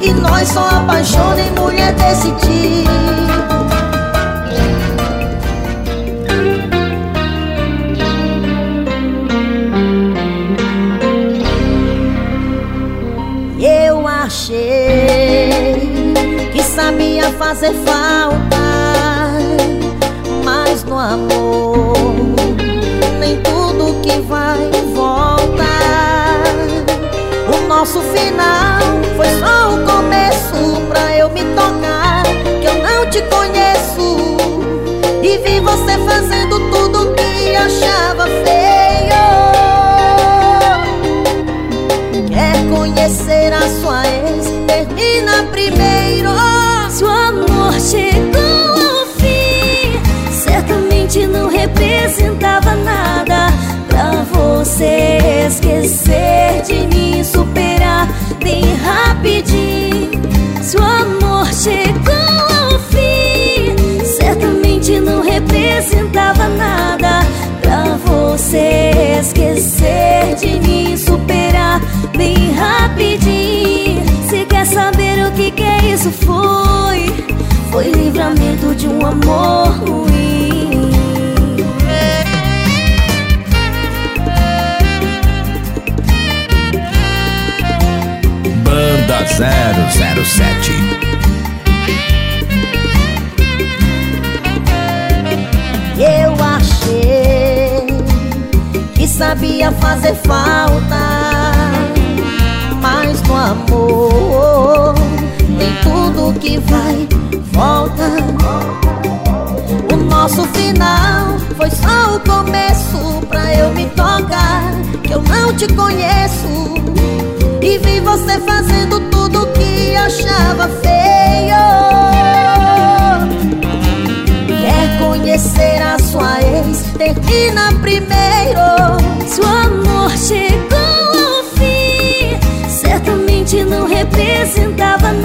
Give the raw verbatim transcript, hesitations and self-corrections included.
e nós só apaixona em mulher desse tipo. Eu achei que sabia fazer falta, mas no amor nem tudo que vai volta. O nosso final foi só o começo pra eu me tocar que eu não te conheço, e vi você fazendo tudo que achava feio. Quer conhecer a sua ex? Termina primeiro. Se o amor chegou ao fim, certamente não representava nada pra você esquecer de mim, superar bem rapidinho. Se o amor chegou ao fim, certamente não representava nada pra você esquecer de mim, superar bem rapidinho. Se quer saber o que que é isso, foi Foi livramento de um amor ruim. Banda zero zero sete. Eu achei que sabia fazer falta, mas no amor nem tudo que vai volta. O nosso final foi só o começo pra eu me tocar que eu não te conheço, e vi você fazendo tudo que achava feio. Quer conhecer a sua ex? Termina primeiro. Se o amor chegou ao fim, certamente não representava nada